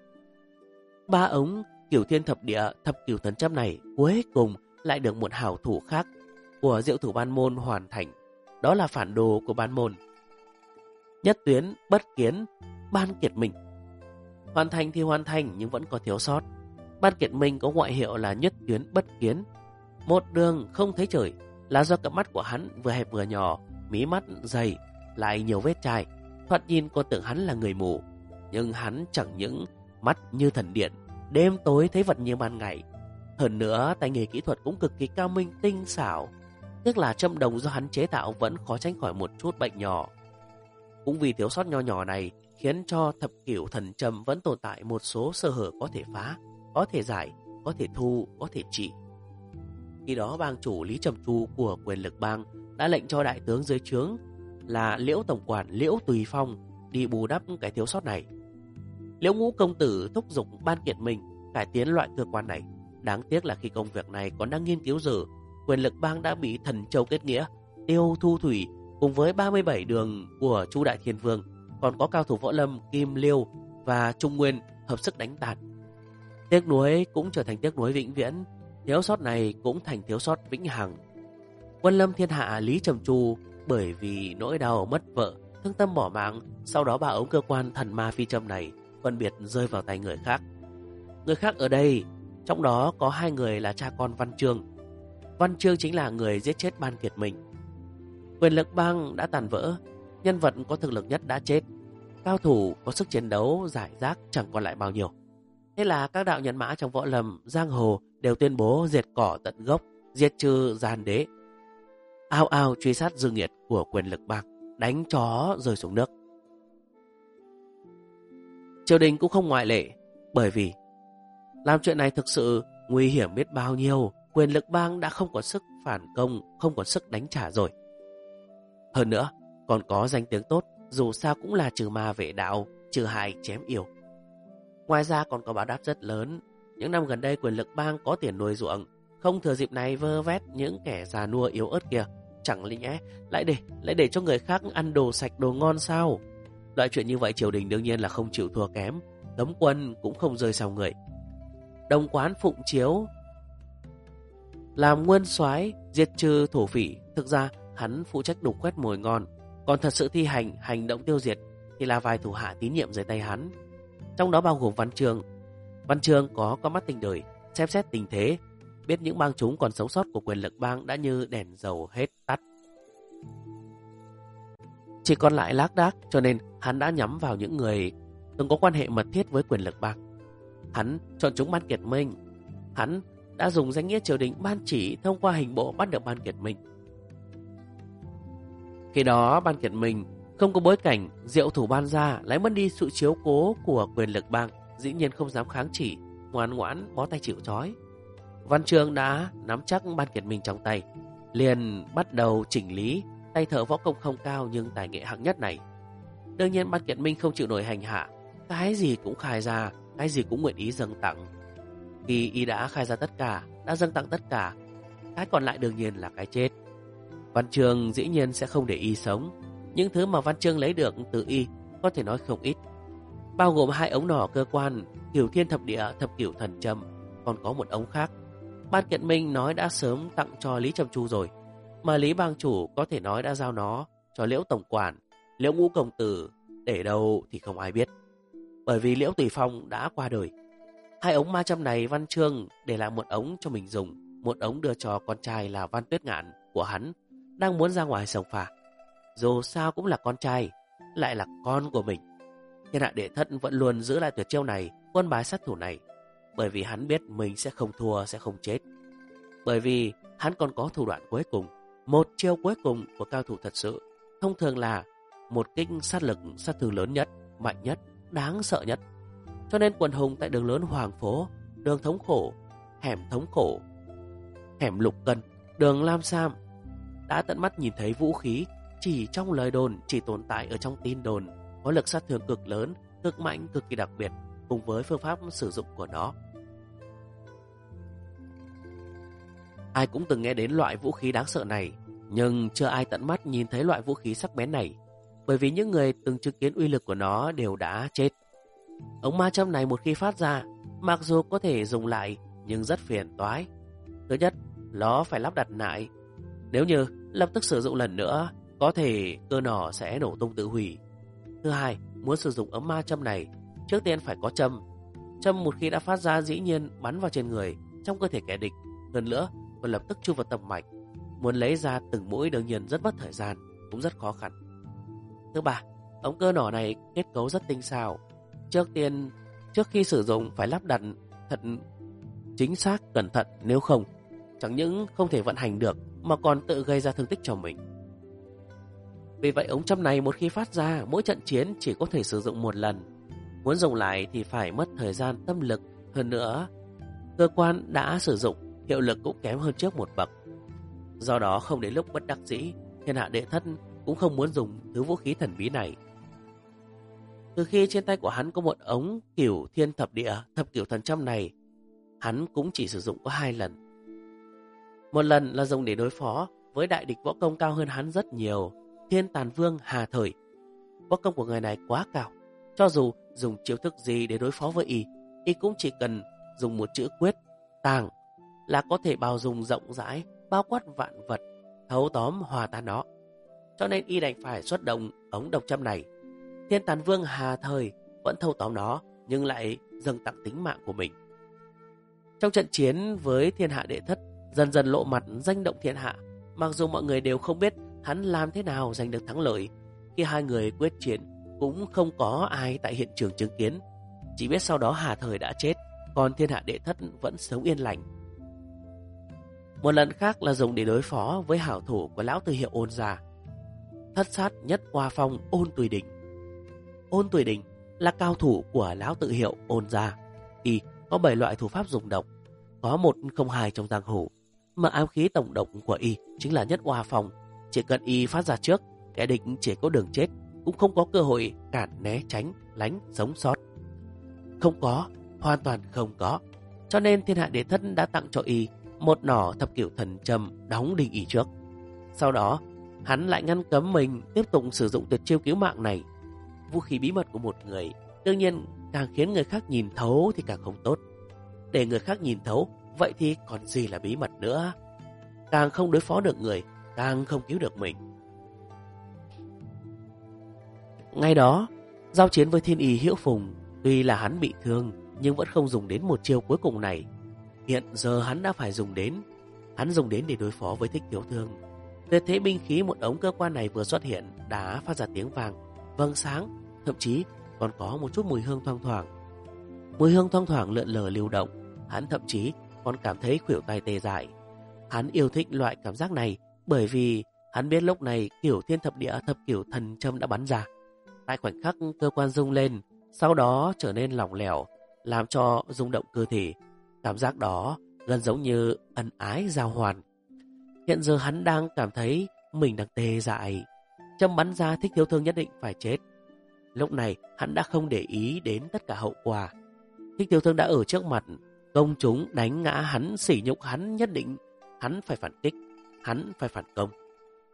3 ống Cửu Thiên thập cửu thần châm này cuối cùng lại được một hảo thủ khác của Diệu Thủ Ban môn hoàn thành, đó là phản đồ của ban môn. Nhất Tuyến Bất Kiến Ban Kiệt Minh. Hoàn thành thì hoàn thành nhưng vẫn có thiếu sót. Ban Kiệt Minh có ngoại hiệu là Nhất Tuyến Bất Kiến, một đường không thấy trời, là do cặp mắt của hắn vừa hẹp vừa nhỏ, mí mắt dày, lại nhiều vết chai. Thoạt nhìn còn tưởng hắn là người mù, nhưng hắn chẳng những mắt như thần điện, đêm tối thấy vật như ban ngày. Hơn nữa, tay nghề kỹ thuật cũng cực kỳ cao minh tinh xảo. Tiếc là châm đồng do hắn chế tạo vẫn khó tránh khỏi một chút bệnh nhỏ. Cũng vì thiếu sót nho nhỏ này, khiến cho thập cửu thần châm vẫn tồn tại một số sơ hở có thể phá, có thể giải, có thể thu, có thể trị. Khi đó bang chủ Lý Trầm Chu của quyền lực bang đã lệnh cho đại tướng dưới trướng là Liễu tổng quản Liễu Tùy Phong đi bù đắp cái thiếu sót này. Liễu Ngũ công tử thúc giục Ban Kiệt Minh cải tiến loại cơ quan này. Đáng tiếc là khi công việc này còn đang nghiên cứu dở, quyền lực bang đã bị Thần Châu kết nghĩa, Tiêu Thu Thủy cùng với 37 đường của Chu Đại Thiên Vương, còn có cao thủ võ lâm Kim Liêu và Trung Nguyên hợp sức đánh tàn. Tiếc nuối cũng trở thành tiếc nuối vĩnh viễn, thiếu sót này cũng thành thiếu sót vĩnh hằng. Quân lâm thiên hạ Lý Trầm Chu bởi vì nỗi đau mất vợ, thương tâm bỏ mạng, sau đó 3 ống cơ quan thần ma phi châm này phân biệt rơi vào tay người khác. Người khác ở đây, trong đó có 2 người là cha con Văn Chương. Văn Chương chính là người giết chết Ban Kiệt Minh. Quyền lực bang đã tàn vỡ, nhân vật có thực lực nhất đã chết, cao thủ có sức chiến đấu giải rác chẳng còn lại bao nhiêu. Thế là các đạo nhân mã trong võ lâm, giang hồ đều tuyên bố diệt cỏ tận gốc, diệt trừ gian đế. Ao ao truy sát dư nghiệt của quyền lực bang, đánh chó rơi xuống nước. Triều đình cũng không ngoại lệ, bởi vì làm chuyện này thực sự nguy hiểm biết bao nhiêu. Quyền lực bang đã không còn sức phản công, không còn sức đánh trả rồi. Hơn nữa, còn có danh tiếng tốt, dù sao cũng là trừ ma vệ đạo, trừ hại chém yêu. Ngoài ra còn có báo đáp rất lớn. Những năm gần đây quyền lực bang có tiền nuôi ruộng, không thừa dịp này vơ vét những kẻ già nua yếu ớt kia. Chẳng lẽ nhẽ lại để cho người khác ăn đồ sạch đồ ngon sao? Loại chuyện như vậy triều đình đương nhiên là không chịu thua kém, cấm quân cũng không rơi sau người. Đồng quán Phụng Chiếu làm nguyên soái diệt trừ thổ phỉ, thực ra hắn phụ trách đục quét mồi ngon, còn thật sự thi hành hành động tiêu diệt thì là vài thủ hạ tín nhiệm dưới tay hắn. Trong đó bao gồm Văn Chương. Văn Chương có con mắt tinh đời, xem xét tình thế, biết những bang chúng còn sống sót của quyền lực bang đã như đèn dầu hết tắt, chỉ còn lại lác đác, cho nên hắn đã nhắm vào những người từng có quan hệ mật thiết với quyền lực bang. Hắn chọn chúng Ban Kiệt Minh. Hắn đã dùng danh nghĩa triều đình ban chỉ thông qua hình bộ bắt được Ban Kiệt Minh. Khi đó Ban Kiệt Minh không có bối cảnh, Diệu Thủ Ban gia lại mất đi sự chiếu cố của quyền lực bang, dĩ nhiên không dám kháng chỉ, ngoan ngoãn bó tay chịu trói. Văn Chương đã nắm chắc Ban Kiệt Minh trong tay, liền bắt đầu chỉnh lý. Tay thợ võ công không cao nhưng tài nghệ hạng nhất này. Đương nhiên Ban Kiệt Minh không chịu nổi hành hạ, cái gì cũng khai ra, cái gì cũng nguyện ý dâng tặng. Khi y đã khai ra tất cả, đã dâng tặng tất cả, cái còn lại đương nhiên là cái chết. Văn Chương dĩ nhiên sẽ không để y sống. Những thứ mà Văn Chương lấy được từ y có thể nói không ít, bao gồm 2 ống nỏ cơ quan, Cửu Thiên Thập Địa Thập Cửu Thần Châm, còn có một ống khác. Ban Kiện Minh nói đã sớm tặng cho Lý Trầm Chu rồi, mà Lý bang chủ có thể nói đã giao nó cho Liễu tổng quản. Liễu Ngũ công tử để đâu thì không ai biết, bởi vì Liễu Tùy Phong đã qua đời. 2 ống ma châm này Văn Chương để lại một ống cho mình dùng, một ống đưa cho con trai là Văn Tuyết Ngạn của hắn, đang muốn ra ngoài sông phà. Dù sao cũng là con trai, lại là con của mình. Thiên Hạ Đệ Thất vẫn luôn giữ lại tuyệt chiêu này, quân bài sát thủ này, bởi vì hắn biết mình sẽ không thua, sẽ không chết. Bởi vì hắn còn có thủ đoạn cuối cùng, một chiêu cuối cùng của cao thủ thật sự, thông thường là một kích sát lực, sát thương lớn nhất, mạnh nhất, đáng sợ nhất. Cho nên quần hùng tại đường lớn Hoàng Phố, đường Thống Khổ, hẻm Lục Cân, đường Lam Sam đã tận mắt nhìn thấy vũ khí chỉ trong lời đồn, chỉ tồn tại ở trong tin đồn, có lực sát thương cực lớn, cực mạnh, cực kỳ đặc biệt, cùng với phương pháp sử dụng của nó. Ai cũng từng nghe đến loại vũ khí đáng sợ này, nhưng chưa ai tận mắt nhìn thấy loại vũ khí sắc bén này, bởi vì những người từng chứng kiến uy lực của nó đều đã chết. Ống ma châm này một khi phát ra, mặc dù có thể dùng lại nhưng rất phiền toái. Thứ nhất, nó phải lắp đặt lại. Nếu như lập tức sử dụng lần nữa, có thể cơ nỏ sẽ nổ tung tự hủy. Thứ hai, muốn sử dụng ống ma châm này, trước tiên phải có châm. Châm một khi đã phát ra dĩ nhiên bắn vào trên người, trong cơ thể kẻ địch. Hơn nữa, còn lập tức chui vào tâm mạch. Muốn lấy ra từng mũi đương nhiên rất mất thời gian, cũng rất khó khăn. Thứ ba, ống cơ nỏ này kết cấu rất tinh xảo. Trước khi sử dụng phải lắp đặt thật chính xác, cẩn thận, nếu không, chẳng những không thể vận hành được mà còn tự gây ra thương tích cho mình. Vì vậy ống châm này một khi phát ra, mỗi trận chiến chỉ có thể sử dụng một lần. Muốn dùng lại thì phải mất thời gian, tâm lực. Hơn nữa, cơ quan đã sử dụng, hiệu lực cũng kém hơn trước một bậc. Do đó không đến lúc bất đắc dĩ, Thiên Hạ Đệ Thất cũng không muốn dùng thứ vũ khí thần bí này. Từ khi trên tay của hắn có một ống Cửu Thiên Thập Địa Thập Cửu Thần Châm này, hắn cũng chỉ sử dụng có 2 lần. Một lần là dùng để đối phó với đại địch võ công cao hơn hắn rất nhiều, Thiên Tàn Vương Hà Thời. Võ công của người này quá cao, cho dù dùng chiêu thức gì để đối phó với y cũng chỉ cần dùng một chữ quyết, tàng, là có thể bao dung rộng rãi, bao quát vạn vật, thấu tóm hòa tan nó. Cho nên y đành phải xuất động ống độc châm này. Thiên Tàn Vương Hà Thời vẫn thâu tóm nó, nhưng lại dâng tặng tính mạng của mình. Trong trận chiến với Thiên Hạ Đệ Thất, dần dần lộ mặt danh động thiên hạ. Mặc dù mọi người đều không biết hắn làm thế nào giành được thắng lợi, khi 2 người quyết chiến cũng không có ai tại hiện trường chứng kiến. Chỉ biết sau đó Hà Thời đã chết, còn Thiên Hạ Đệ Thất vẫn sống yên lành. Một lần khác là dùng để đối phó với hảo thủ của lão Từ Hiệu Ôn gia, Thất Sát Nhất Hoa Phong Ôn Tùy Đình. Ôn Tùy Đình là cao thủ của lão Tự Hiệu Ôn gia. Y có 7 loại thủ pháp dùng độc, có một không hai trong giang hồ, mà ám khí tổng độc của y chính là Nhất Hoa Phong. Chỉ cần y phát ra trước, kẻ địch chỉ có đường chết, cũng không có cơ hội cản né tránh lánh sống sót. Không có, hoàn toàn không có. Cho nên Thiên Hạ Đệ Thất đã tặng cho y một nỏ Thập Cửu Thần Châm đóng đinh y trước. Sau đó hắn lại ngăn cấm mình tiếp tục sử dụng tuyệt chiêu cứu mạng này. Vũ khí bí mật của một người đương nhiên càng khiến người khác nhìn thấu thì càng không tốt. Để người khác nhìn thấu, vậy thì còn gì là bí mật nữa. Càng không đối phó được người, càng không cứu được mình. Ngày đó, giao chiến với Thiên Y Hiễu Phùng, tuy là hắn bị thương nhưng vẫn không dùng đến một chiêu cuối cùng này. Hiện giờ hắn đã phải dùng đến. Hắn dùng đến để đối phó với Thích Thiếu Thương. Tuyệt thế binh khí một ống cơ quan này vừa xuất hiện đã phát ra tiếng vàng, vầng sáng, thậm chí còn có một chút mùi hương thoang thoảng. Mùi hương thoang thoảng lượn lờ lưu động. Hắn thậm chí còn cảm thấy khuỷu tay tê dại. Hắn yêu thích loại cảm giác này bởi vì hắn biết lúc này Cửu Thiên Thập Địa Thập Cửu Thần Châm đã bắn ra. Tại khoảnh khắc cơ quan rung lên, sau đó trở nên lỏng lẻo, làm cho rung động cơ thể. Cảm giác đó gần giống như ân ái giao hoàn. Hiện giờ hắn đang cảm thấy mình đang tê dại. Châm bắn ra, Thích Thiếu Thương nhất định phải chết. Lúc này hắn đã không để ý đến tất cả hậu quả. Thích Thiếu Thương đã ở trước mặt, công chúng đánh ngã hắn, sỉ nhục hắn, nhất định hắn phải phản kích, hắn phải phản công.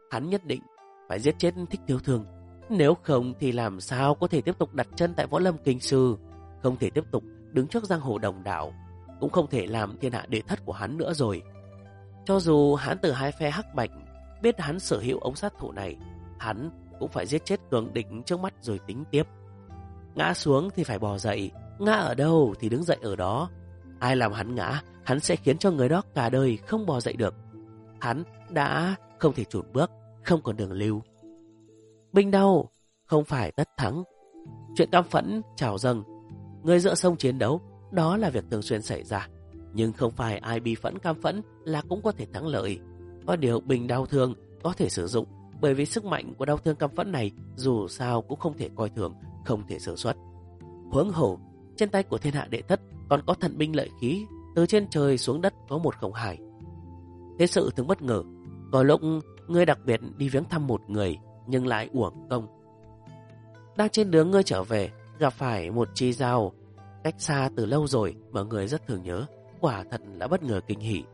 Hắn nhất định phải giết chết Thích Thiếu Thương. Nếu không thì làm sao có thể tiếp tục đặt chân tại Võ Lâm Kinh Sư, không thể tiếp tục đứng trước giang hồ đồng đạo, cũng không thể làm thiên hạ đệ thất của hắn nữa rồi. Cho dù hắn từ hai phe hắc bạch biết hắn sở hữu ống sát thủ này, hắn cũng phải giết chết cường địch trước mắt rồi tính tiếp. Ngã xuống thì phải bò dậy, ngã ở đâu thì đứng dậy ở đó. Ai làm hắn ngã, hắn sẽ khiến cho người đó cả đời không bò dậy được. Hắn đã không thể chùn bước, không còn đường lưu. Binh đau không phải tất thắng. Chuyện cam phẫn trào dâng, người dựa sông chiến đấu, đó là việc thường xuyên xảy ra. Nhưng không phải ai bi phẫn cam phẫn là cũng có thể thắng lợi. Có điều bình đau thương có thể sử dụng, bởi vì sức mạnh của đau thương cam phẫn này dù sao cũng không thể coi thường, không thể sử xuất. Huống hồ, trên tay của thiên hạ đệ thất còn có thần binh lợi khí, từ trên trời xuống đất có một khổng hải. Thế sự thường bất ngờ, có lúc ngươi đặc biệt đi viếng thăm một người nhưng lại uổng công. Đang trên đường ngươi trở về, gặp phải một chi giao cách xa từ lâu rồi mà người rất thường nhớ, quả thật là bất ngờ kinh hỉ.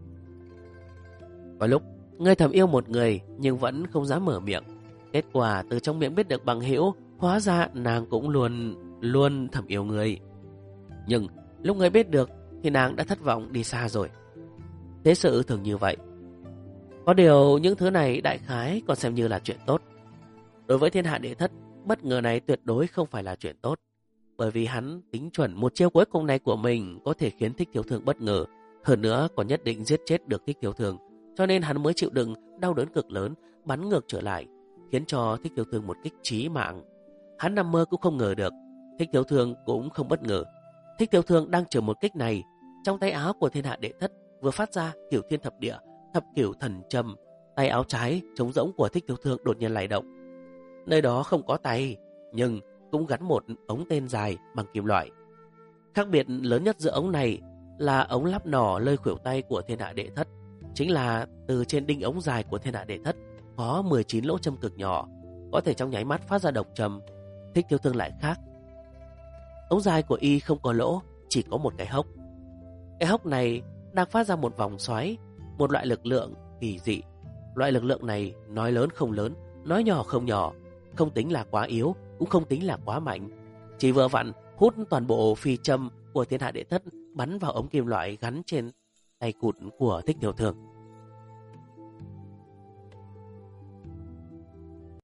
Có lúc ngươi thầm yêu một người nhưng vẫn không dám mở miệng, kết quả từ trong miệng biết được bằng hữu, hóa ra nàng cũng luôn thầm yêu người. Nhưng lúc ngươi biết được thì nàng đã thất vọng đi xa rồi. Thế sự thường như vậy. Có điều những thứ này đại khái còn xem như là chuyện tốt. Đối với thiên hạ đệ thất, bất ngờ này tuyệt đối không phải là chuyện tốt, bởi vì hắn tính chuẩn một chiêu cuối cùng này của mình có thể khiến Thích Thiếu Thương bất ngờ, hơn nữa còn nhất định giết chết được Thích Thiếu Thương, cho nên hắn mới chịu đựng đau đớn cực lớn, bắn ngược trở lại, khiến cho Thích Thiếu Thương một kích chí mạng. Hắn nằm mơ cũng không ngờ được, Thích Thiếu Thương cũng không bất ngờ. Thích Thiếu Thương đang chờ một kích này, trong tay áo của thiên hạ đệ thất vừa phát ra Cửu Thiên Thập Địa, Thập Cửu Thần Châm, tay áo trái trống rỗng của Thích Thiếu Thương đột nhiên lay động. Nơi đó không có tay, nhưng cũng gắn một ống tên dài bằng kim loại. Khác biệt lớn nhất giữa ống này là ống lắp nỏ lơi khuỷu tay của thiên hạ đệ thất, chính là từ trên đinh ống dài của thiên hạ đệ thất có 19 lỗ châm cực nhỏ, có thể trong nháy mắt phát ra độc châm. Thích Thiếu Thương lại khác. Ống dài của y không có lỗ, chỉ có một cái hốc. Cái hốc này đang phát ra một vòng xoáy, một loại lực lượng kỳ dị. Loại lực lượng này nói lớn không lớn, nói nhỏ không nhỏ, không tính là quá yếu, cũng không tính là quá mạnh. Chỉ vừa vặn hút toàn bộ phi châm của thiên hạ đệ thất bắn vào ống kim loại gắn trên tay cụt của Thích Thiếu Thương.